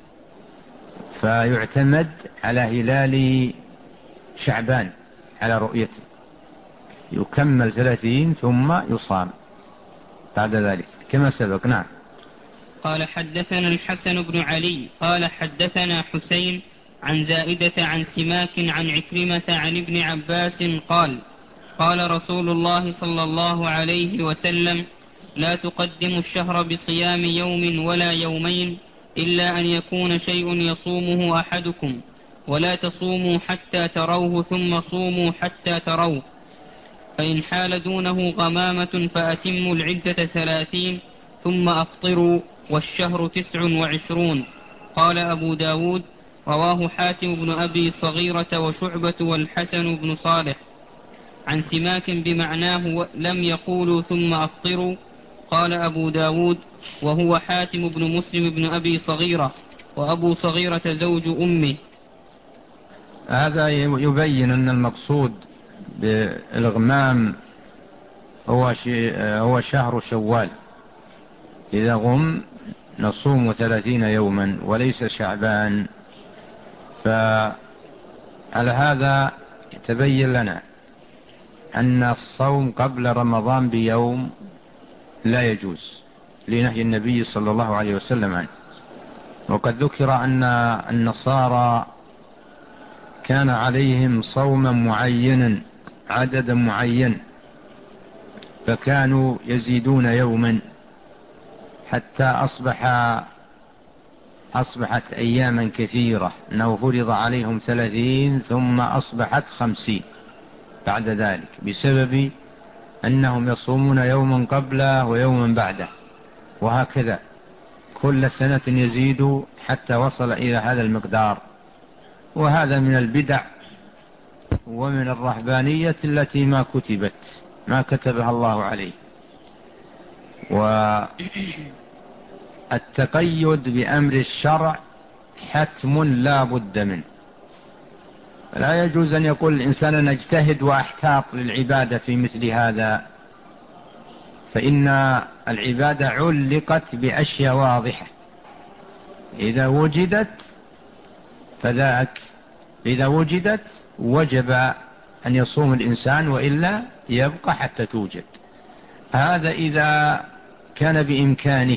فيعتمد على هلال شعبان على رؤيته، يكمل ثلاثين ثم يصام بعد ذلك كما سبق. نعم. قال حدثنا الحسن بن علي قال حدثنا حسين عن زائدة عن سماك عن عكرمة عن ابن عباس قال قال رسول الله صلى الله عليه وسلم لا تقدموا الشهر بصيام يوم ولا يومين إلا أن يكون شيء يصومه أحدكم، ولا تصوموا حتى تروه ثم صوموا حتى تروه، فإن حال دونه غمامة فأتموا العدة ثلاثين ثم أفطروا، والشهر تسع وعشرون. قال أبو داود رواه حاتم بن أبي صغيرة وشعبة والحسن بن صالح عن سماك بمعناه لم يقولوا ثم أفطروا. قال أبو داود وهو حاتم بن مسلم بن أبي صغيرة، وأبو صغيرة زوج أمه. هذا يبين أن المقصود بالغمام هو هو شهر شوال، إذا غم نصوم ثلاثين يوما وليس شعبان. فعلى هذا يتبين لنا أن الصوم قبل رمضان بيوم لا يجوز لنهي النبي صلى الله عليه وسلم عنه. وقد ذكر أن النصارى كان عليهم صوما معينا عددا معين، فكانوا يزيدون يوما حتى أصبح أصبحت أياما كثيرة، أنه فرض عليهم ثلاثين ثم أصبحت خمسين بعد ذلك، بسبب أنهم يصومون يوما قبله ويوما بعده، وهكذا كل سنة يزيد حتى وصل إلى هذا المقدار. وهذا من البدع ومن الرهبانية التي ما كتبت ما كتبها الله عليه. والتقيد بأمر الشرع حتم لا بد منه، لا يجوز أن يقول الإنسان أنا اجتهد وأحتاط للعبادة في مثل هذا، فإن العبادة علقت بأشياء واضحة، إذا وجدت فذاك، إذا وجدت وجب أن يصوم الإنسان، وإلا يبقى حتى توجد. هذا إذا كان بإمكانه.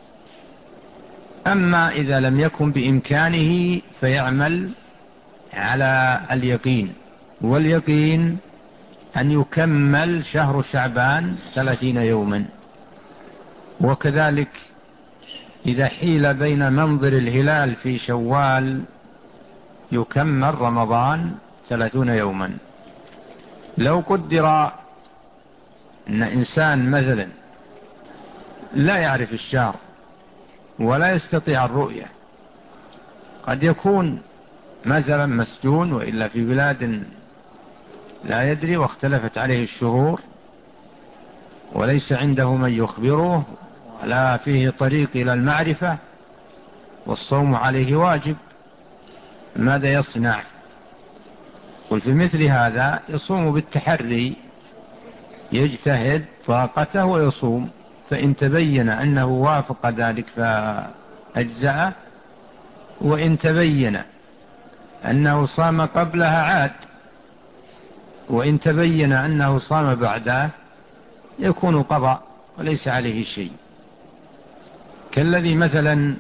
أما إذا لم يكن بإمكانه فيعمل على اليقين، واليقين أن يكمل شهر شعبان ثلاثين يوما. وكذلك إذا حيل بين منظر الهلال في شوال يكمل رمضان ثلاثون يوما. لو قدر أن إنسان مثلا لا يعرف الشهر ولا يستطيع الرؤية، قد يكون مثلا مسجون وإلا في بلاد لا يدري واختلفت عليه الشهور وليس عنده من يخبره ولا فيه طريق إلى المعرفة، والصوم عليه واجب، ماذا يصنع؟ قل في مثل هذا يصوم بالتحري، يجتهد طاقته ويصوم، فإن تبين أنه وافق ذلك فأجزأه، وإن تبين أنه صام قبلها عاد، وإن تبين أنه صام بعده يكون قضاء وليس عليه شيء. كالذي مثلا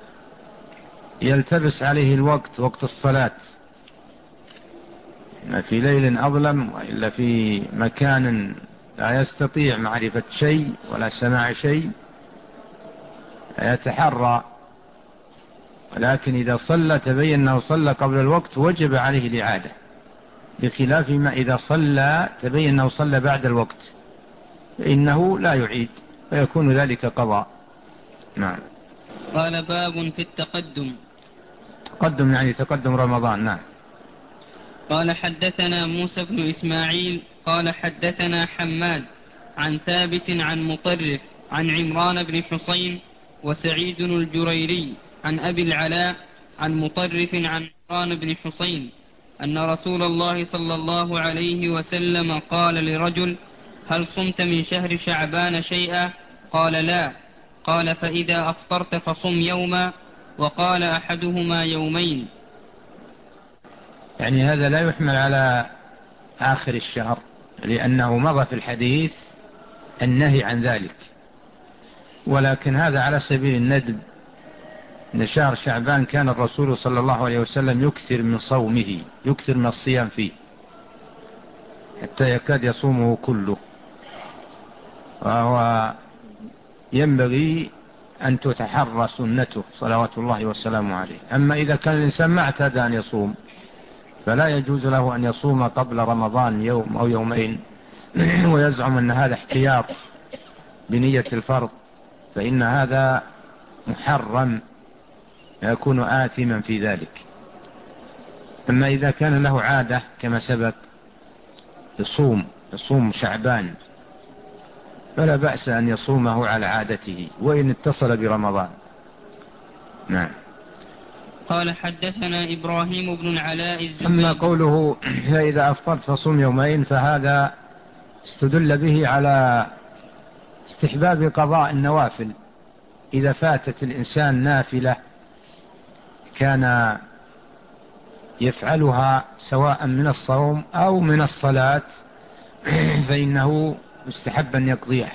يلتبس عليه الوقت، وقت الصلاة، ما في ليل أظلم وإلا في مكان لا يستطيع معرفة شيء ولا سماع شيء، يتحرى، ولكن إذا صلى تبين أنه صلى قبل الوقت وجب عليه الإعادة، بخلاف ما إذا صلى تبين أنه صلى بعد الوقت فإنه لا يعيد، فيكون ذلك قضاء. نعم. قال باب في التقدم. تقدم يعني تقدم رمضان. نعم. قال حدثنا موسى بن إسماعيل قال حدثنا حماد عن ثابت عن مطرف عن عمران بن حسين وسعيد الجريري عن أبي العلاء عن مطرف عن عمران بن حسين أن رسول الله صلى الله عليه وسلم قال لرجل هل صمت من شهر شعبان شيئا؟ قال لا. قال فإذا أفطرت فصم يوما، وقال أحدهما يومين. يعني هذا لا يحمل على آخر الشهر، لأنه مضى في الحديث النهي عن ذلك، ولكن هذا على سبيل الندب. إن شهر شعبان كان الرسول صلى الله عليه وسلم يكثر من صومه، يكثر من الصيام فيه حتى يكاد يصومه كله، وهو ينبغي أن تتحرى سنته صلوات الله وسلامه عليه. أما إذا كان الإنسان ما اعتاد أن يصوم فلا يجوز له أن يصوم قبل رمضان يوم أو يومين ويزعم أن هذا احتياط بنية الفرض، فإن هذا محرم، يكون آثما في ذلك. أما إذا كان له عادة كما سبق يصوم يصوم شعبان فلا بأس أن يصومه على عادته وإن اتصل برمضان. نعم. قال حدثنا إبراهيم بن العلاء الزبيدي. أما قوله فإذا أفطرت فصوم يومين، فهذا استدل به على استحباب قضاء النوافل. إذا فاتت الإنسان نافلة كان يفعلها سواء من الصوم أو من الصلاة فإنه يستحب أن يقضيها.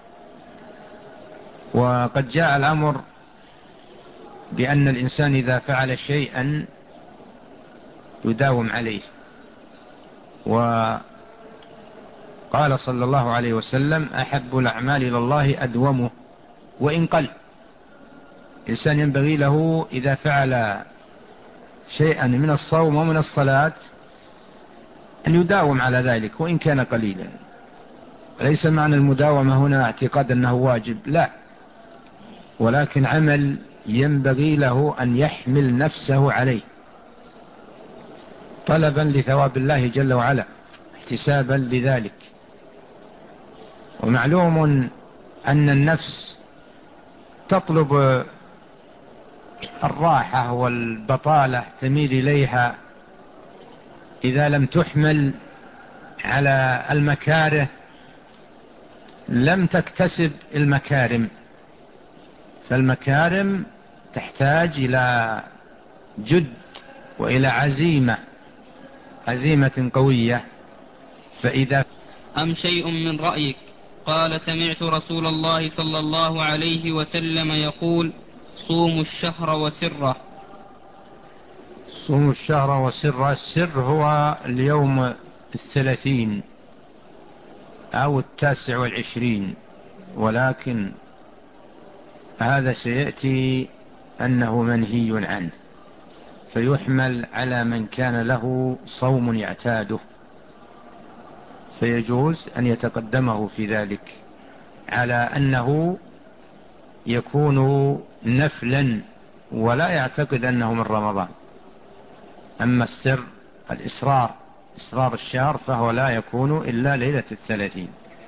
وقد جاء الأمر بأن الإنسان إذا فعل شيئا يداوم عليه، وقال صلى الله عليه وسلم أحب الأعمال إلى الله أدومه وإن قل. الإنسان ينبغي له إذا فعل شيئا من الصوم ومن الصلاة أن يداوم على ذلك وإن كان قليلا. ليس معنى المداومة هنا اعتقاد أنه واجب، لا، ولكن عمل ينبغي له أن يحمل نفسه عليه طلبا لثواب الله جل وعلا، احتسابا لذلك. ومعلوم أن النفس تطلب الراحة والبطالة، تميل إليها إذا لم تحمل على المكاره لم تكتسب المكارم. فالمكارم تحتاج إلى جد وإلى عزيمة عزيمة قوية. فإذا أم شيء من رأيك؟ قال سمعت رسول الله صلى الله عليه وسلم يقول صوموا الشهر وسره. صوموا الشهر وسره، السر هو اليوم الثلاثين أو التاسع والعشرين، ولكن هذا سيأتي أنه منهي عنه، فيحمل على من كان له صوم يعتاده، فيجوز أن يتقدمه في ذلك على أنه يكون نفلا ولا يعتقد أنه من رمضان. أما السر الإصرار إصرار الشهر فهو لا يكون إلا ليلة الثلاثين،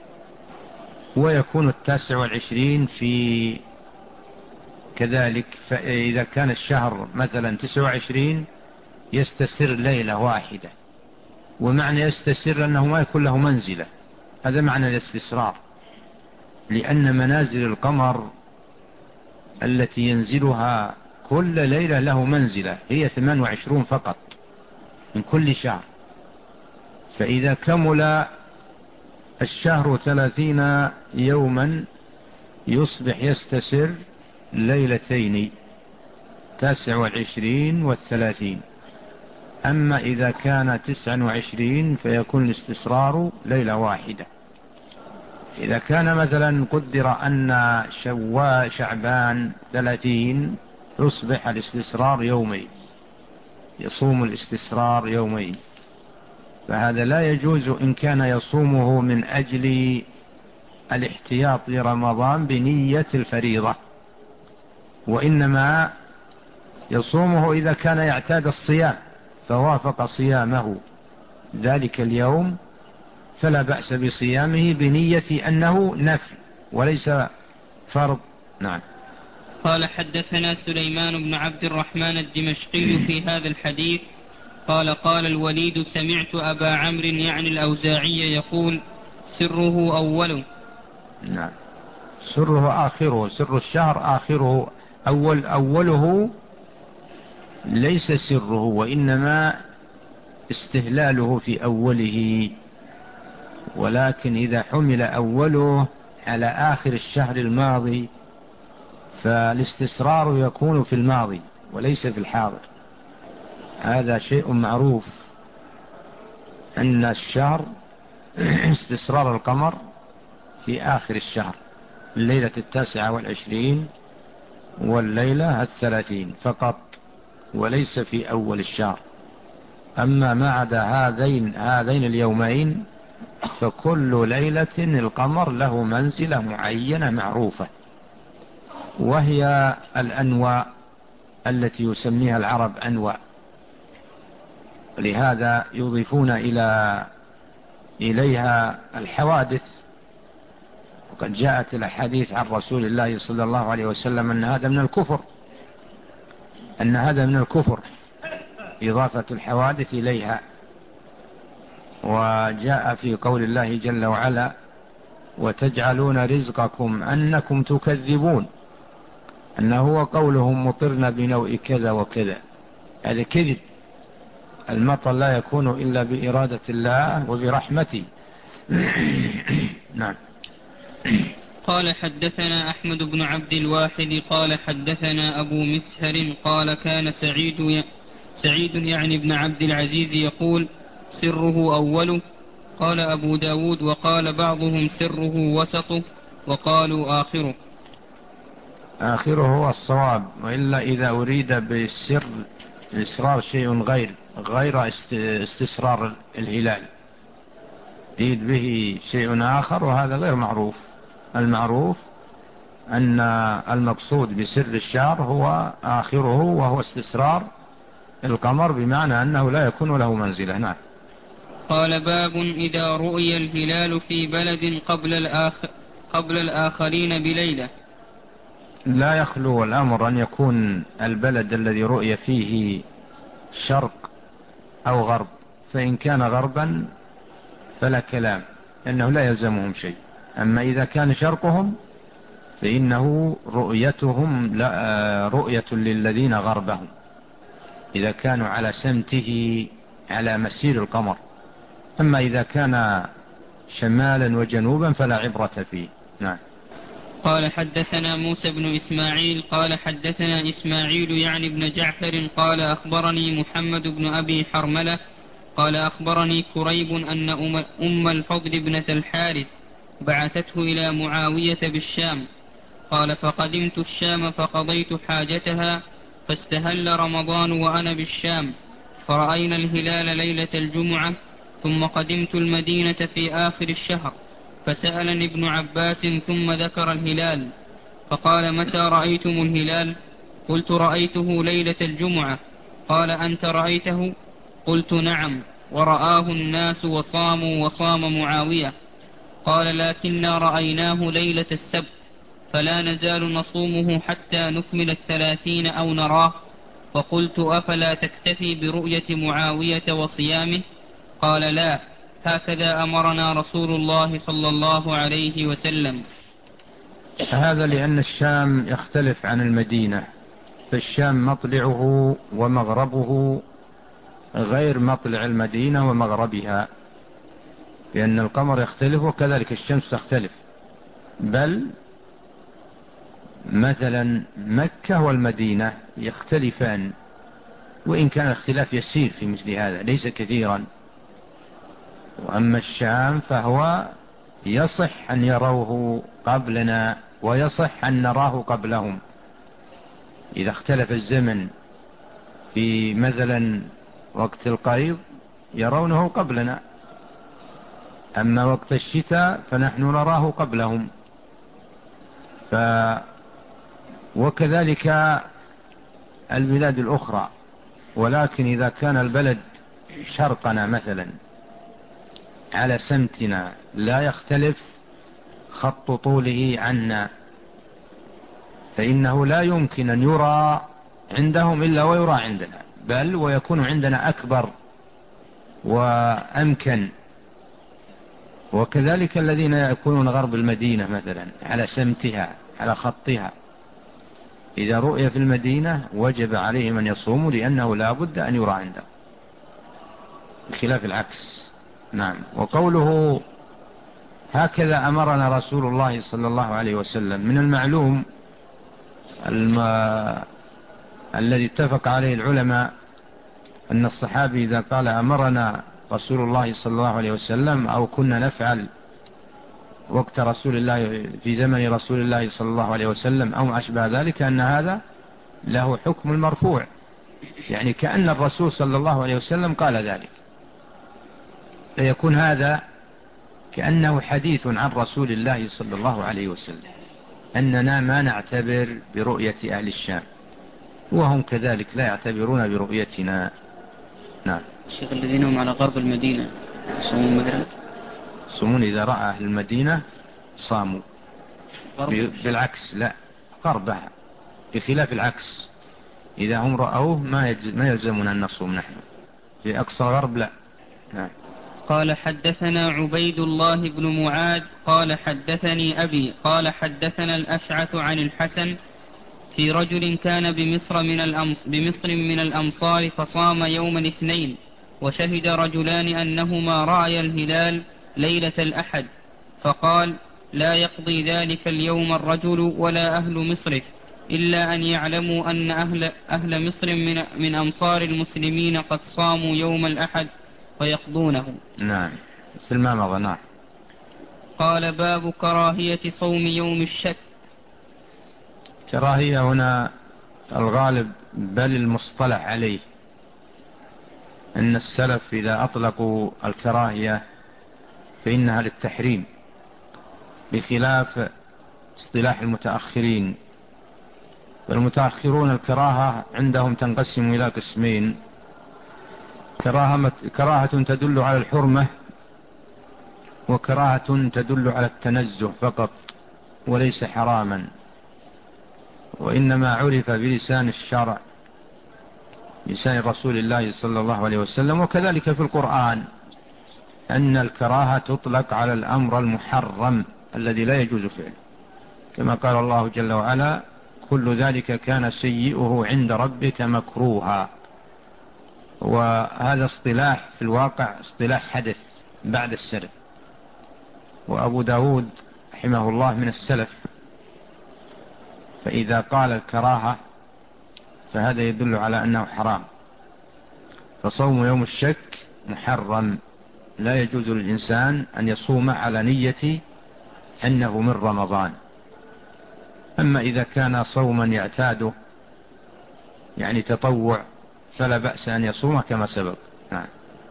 ويكون التاسع والعشرين في كذلك. فإذا كان الشهر مثلا تسع وعشرين يستسر ليلة واحدة، ومعنى يستسر أنه ما يكون له منزلة، هذا معنى الاستسرار، لأن منازل القمر التي ينزلها كل ليلة له منزلة هي ثمان وعشرون فقط من كل شهر. فإذا كمل الشهر ثلاثين يوما يصبح يستسر ليلتين، تاسع والعشرين والثلاثين. أما إذا كان تسع وعشرين فيكون الاستسرار ليلة واحدة. إذا كان مثلا قدر أن شوال شعبان ثلاثين يصبح الاستسرار يومين، يصوم الاستسرار يومين، فهذا لا يجوز إن كان يصومه من أجل الاحتياط لرمضان بنية الفريضة، وإنما يصومه إذا كان يعتاد الصيام فوافق صيامه ذلك اليوم فلا بأس بصيامه بنية أنه نفل وليس فرض. نعم. قال حدثنا سليمان بن عبد الرحمن الدمشقي في هذا الحديث قال قال الوليد سمعت أبا عمرو يعني الأوزاعي يقول سره أوله. نعم، سره آخره، سر الشهر آخره. أول أوله ليس سره، وإنما استهلاله في أوله، ولكن إذا حمل أوله على آخر الشهر الماضي فالاستسرار يكون في الماضي وليس في الحاضر. هذا شيء معروف أن الشهر استسرار القمر في آخر الشهر، الليلة التاسعة والعشرين والليلة الثلاثين فقط، وليس في أول الشهر. أما ما عدا هذين هذين اليومين فكل ليلة القمر له منزلة معينة معروفة، وهي الأنواء التي يسميها العرب أنواء، لهذا يضيفون إلى إليها الحوادث. وقد جاءت الأحاديث عن رسول الله صلى الله عليه وسلم أن هذا من الكفر، أن هذا من الكفر إضافة الحوادث إليها. وجاء في قول الله جل وعلا: وتجعلون رزقكم أنكم تكذبون، أنه هو قولهم مطرنا بنوء كذا وكذا، هذا كذب. المطر لا يكون إلا بإرادة الله وبرحمته. نعم. قال حدثنا أحمد بن عبد الواحد قال حدثنا أبو مسهر قال كان سعيد ي... سعيد يعني ابن عبد العزيز يقول سره أوله. قال أبو داود وقال بعضهم سره وسطه وقالوا آخره. آخره هو الصواب، وإلا إذا أريد بالسر الإسرار شيء غير غير استسرار الهلال، يريد به شيء آخر، وهذا غير معروف. المعروف أن المقصود بسر الشهر هو آخره، وهو استسرار القمر، بمعنى أنه لا يكون له منزلة. نعم. قال باب إذا رؤي الهلال في بلد قبل, الآخ... قبل الآخرين بليلة. لا يخلو الأمر أن يكون البلد الذي رؤي فيه شرق أو غرب، فإن كان غربا فلا كلام، إنه لا يلزمهم شيء. أما إذا كان شرقهم فإنه رؤيتهم لا رؤية للذين غربهم، إذا كانوا على سمته على مسير القمر. أما إذا كان شمالا وجنوبا فلا عبرة فيه. نعم. قال حدثنا موسى بن إسماعيل قال حدثنا إسماعيل يعني ابن جعفر قال أخبرني محمد بن أبي حرملة قال أخبرني كريب أن أم الفضل ابنة الحارث بعثته إلى معاوية بالشام. قال فقدمت الشام فقضيت حاجتها فاستهل رمضان وأنا بالشام، فرأينا الهلال ليلة الجمعة، ثم قدمت المدينة في آخر الشهر، فسألني ابن عباس ثم ذكر الهلال، فقال متى رأيتم الهلال؟ قلت رأيته ليلة الجمعة. قال أنت رأيته؟ قلت نعم، ورآه الناس وصاموا وصام معاوية. قال لكننا رأيناه ليلة السبت، فلا نزال نصومه حتى نكمل الثلاثين أو نراه. فقلت أفلا تكتفي برؤية معاوية وصيامه؟ قال لا، هكذا أمرنا رسول الله صلى الله عليه وسلم. هذا لأن الشام يختلف عن المدينة، فالشام مطلعه ومغربه غير مطلع المدينة ومغربها، لأن القمر يختلف وكذلك الشمس تختلف. بل مثلا مكة والمدينة يختلفان، وإن كان اختلاف يسير في مثل هذا ليس كثيرا. وأما الشام فهو يصح أن يروه قبلنا ويصح أن نراه قبلهم، إذا اختلف الزمن في مثلا وقت القيض يرونه قبلنا، أما وقت الشتاء فنحن نراه قبلهم. ف وكذلك البلاد الأخرى. ولكن إذا كان البلد شرقنا مثلا على سمتنا لا يختلف خط طوله عنا، فإنه لا يمكن أن يرى عندهم إلا ويرى عندنا، بل ويكون عندنا أكبر وأمكن. وكذلك الذين يكونون غرب المدينة مثلا على سمتها على خطها، إذا رؤي في المدينة وجب عليهم أن يصوموا لأنه لا بد أن يرى عنده، بخلاف العكس. نعم. وقوله هكذا أمرنا رسول الله صلى الله عليه وسلم، من المعلوم الم... الذي اتفق عليه العلماء أن الصحابي إذا قال أمرنا رسول الله صلى الله عليه وسلم أو كنا نفعل وقت رسول الله في زمن رسول الله صلى الله عليه وسلم أو أشبه ذلك، أن هذا له حكم المرفوع، يعني كأن الرسول صلى الله عليه وسلم قال ذلك، فيكون هذا كأنه حديث عن رسول الله صلى الله عليه وسلم، أننا ما نعتبر برؤية أهل الشام وهم كذلك لا يعتبرون برؤيتنا. نعم. الشيخ الذين هم على غرب المدينة يصومون مثلا؟ يصومون إذا رأى أهل المدينة صاموا، بالعكس لا، غربها، بخلاف العكس إذا هم رأوه ما ما يلزمنا أن نصوم نحن، في أقصى الغرب لا. نعم. قال حدثنا عبيد الله بن معاذ قال حدثني أبي قال حدثنا الأشعث عن الحسن في رجل كان بمصر من, الأمص بمصر من الأمصار فصام يوم الاثنين، وشهد رجلان أنهما رأي الهلال ليلة الأحد، فقال لا يقضي ذلك اليوم الرجل ولا أهل مصر إلا أن يعلموا أن أهل, أهل مصر من, من أمصار المسلمين قد صاموا يوم الأحد فيقضونه. نعم. في المامضة. نعم. قال باب كراهية صوم يوم الشك. كراهية هنا الغالب بل المصطلح عليه أن السلف إذا أطلقوا الكراهية فإنها للتحريم، بخلاف اصطلاح المتأخرين. والمتأخرون الكراهة عندهم تنقسم إلى قسمين: كراهة, كراهة تدل على الحرمة، وكراهة تدل على التنزه فقط وليس حراما، وإنما عرف بلسان الشرع لسان رسول الله صلى الله عليه وسلم. وكذلك في القرآن أن الكراهة تطلق على الأمر المحرم الذي لا يجوز فعله، كما قال الله جل وعلا كل ذلك كان سيئه عند ربك مكروها. وهذا اصطلاح في الواقع اصطلاح حدث بعد السلف، وأبو داود رحمه الله من السلف، فإذا قال الكراهة فهذا يدل على أنه حرام. فصوم يوم الشك محرم، لا يجوز للإنسان أن يصوم على نية أنه من رمضان. أما إذا كان صوما يعتاده يعني تطوع فلا بأس أن يصوم كما سبق. نعم.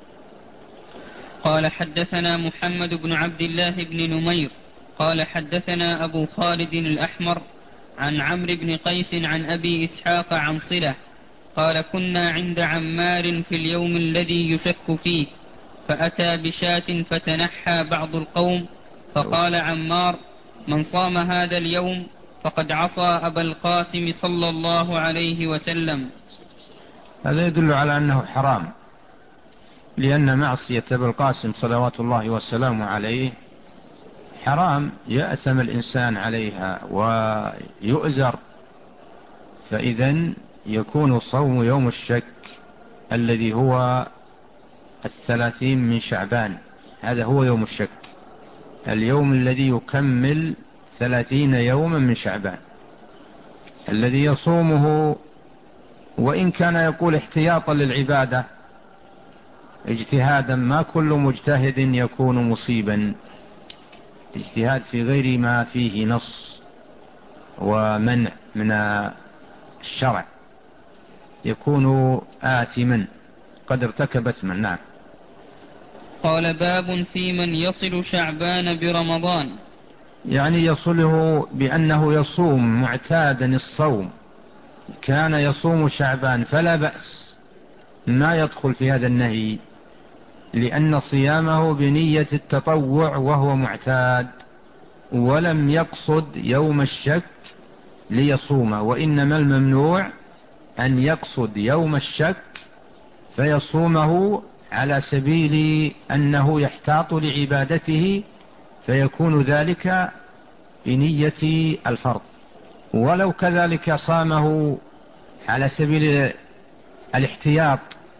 قال حدثنا محمد بن عبد الله بن نمير قال حدثنا أبو خالد الأحمر عن عمرو بن قيس عن أبي إسحاق عن صلة قال كنا عند عمار في اليوم الذي يشك فيه، فأتى بشاة فتنحى بعض القوم، فقال عمار من صام هذا اليوم فقد عصى أبا القاسم صلى الله عليه وسلم. هذا يدل على أنه حرام، لأن معصية أبا القاسم صلوات الله وسلامه عليه حرام، يأثم الإنسان عليها ويؤزر. فإذن يكون صوم يوم الشك الذي هو الثلاثين من شعبان، هذا هو يوم الشك، اليوم الذي يكمل ثلاثين يوما من شعبان، الذي يصومه وإن كان يقول احتياطا للعبادة اجتهادا، ما كل مجتهد يكون مصيبا، اجتهاد في غير ما فيه نص ومنع من الشرع يكون آثما قد ارتكب إثما. نعم. قال باب في من يصل شعبان برمضان، يعني يصله بأنه يصوم معتادا الصوم، كان يصوم شعبان فلا بأس، ما يدخل في هذا النهي، لأن صيامه بنية التطوع وهو معتاد، ولم يقصد يوم الشك ليصومه، وإنما الممنوع أن يقصد يوم الشك فيصومه على سبيل أنه يحتاط لعبادته فيكون ذلك بنية الفرض. ولو كذلك صامه على سبيل الاحتياط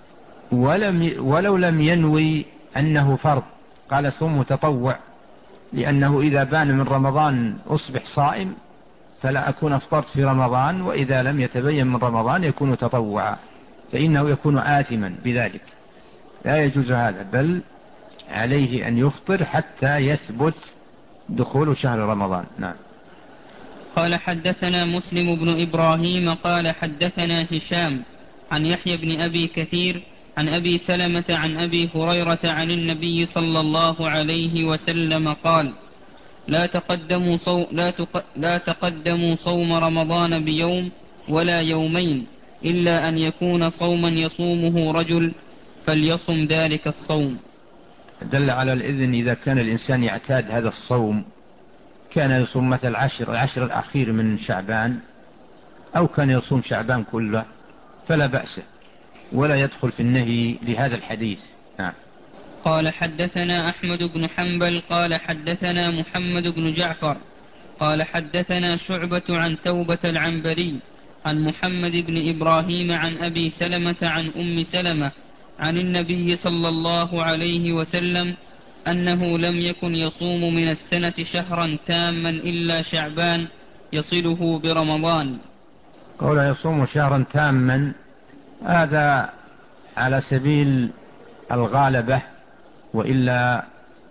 ولم ولو لم ينوي أنه فرض، قال صوم تطوع، لأنه إذا بان من رمضان أصبح صائم فلا أكون أفطرت في رمضان، وإذا لم يتبين من رمضان يكون تطوعا، فإنه يكون آثما بذلك، لا يجوز هذا، بل عليه أن يفطر حتى يثبت دخول شهر رمضان. نعم. قال حدثنا مسلم بن إبراهيم قال حدثنا هشام عن يحيى بن أبي كثير عن أبي سلمة عن أبي هريرة عن النبي صلى الله عليه وسلم قال: لا تقدموا صوم, لا, تق... لا تقدموا صوم رمضان بيوم ولا يومين إلا أن يكون صوما يصومه رجل فليصم ذلك الصوم. دل على الإذن إذا كان الإنسان يعتاد هذا الصوم، كان يصوم مثل العشر, العشر الأخير من شعبان، أو كان يصوم شعبان كله، فلا بأس، ولا يدخل في النهي لهذا الحديث. نعم. قال حدثنا أحمد بن حنبل قال حدثنا محمد بن جعفر قال حدثنا شعبة عن توبة العنبري عن محمد بن إبراهيم عن أبي سلمة عن أم سلمة عن النبي صلى الله عليه وسلم أنه لم يكن يصوم من السنة شهرا تاما إلا شعبان يصله برمضان. قول يصوم شهرا تاما هذا على سبيل الغالبة، وإلا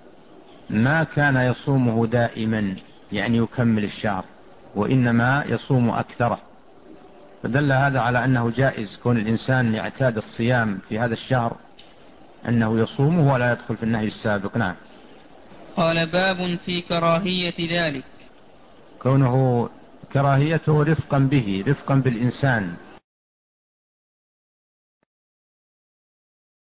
ما كان يصومه دائما يعني يكمل الشهر، وإنما يصوم أكثره، فدل هذا على أنه جائز كون الإنسان يعتاد الصيام في هذا الشهر أنه يصومه ولا يدخل في النهي السابق. نعم. قال باب في كراهية ذلك. كونه كراهيته رفقا به، رفقا بالإنسان،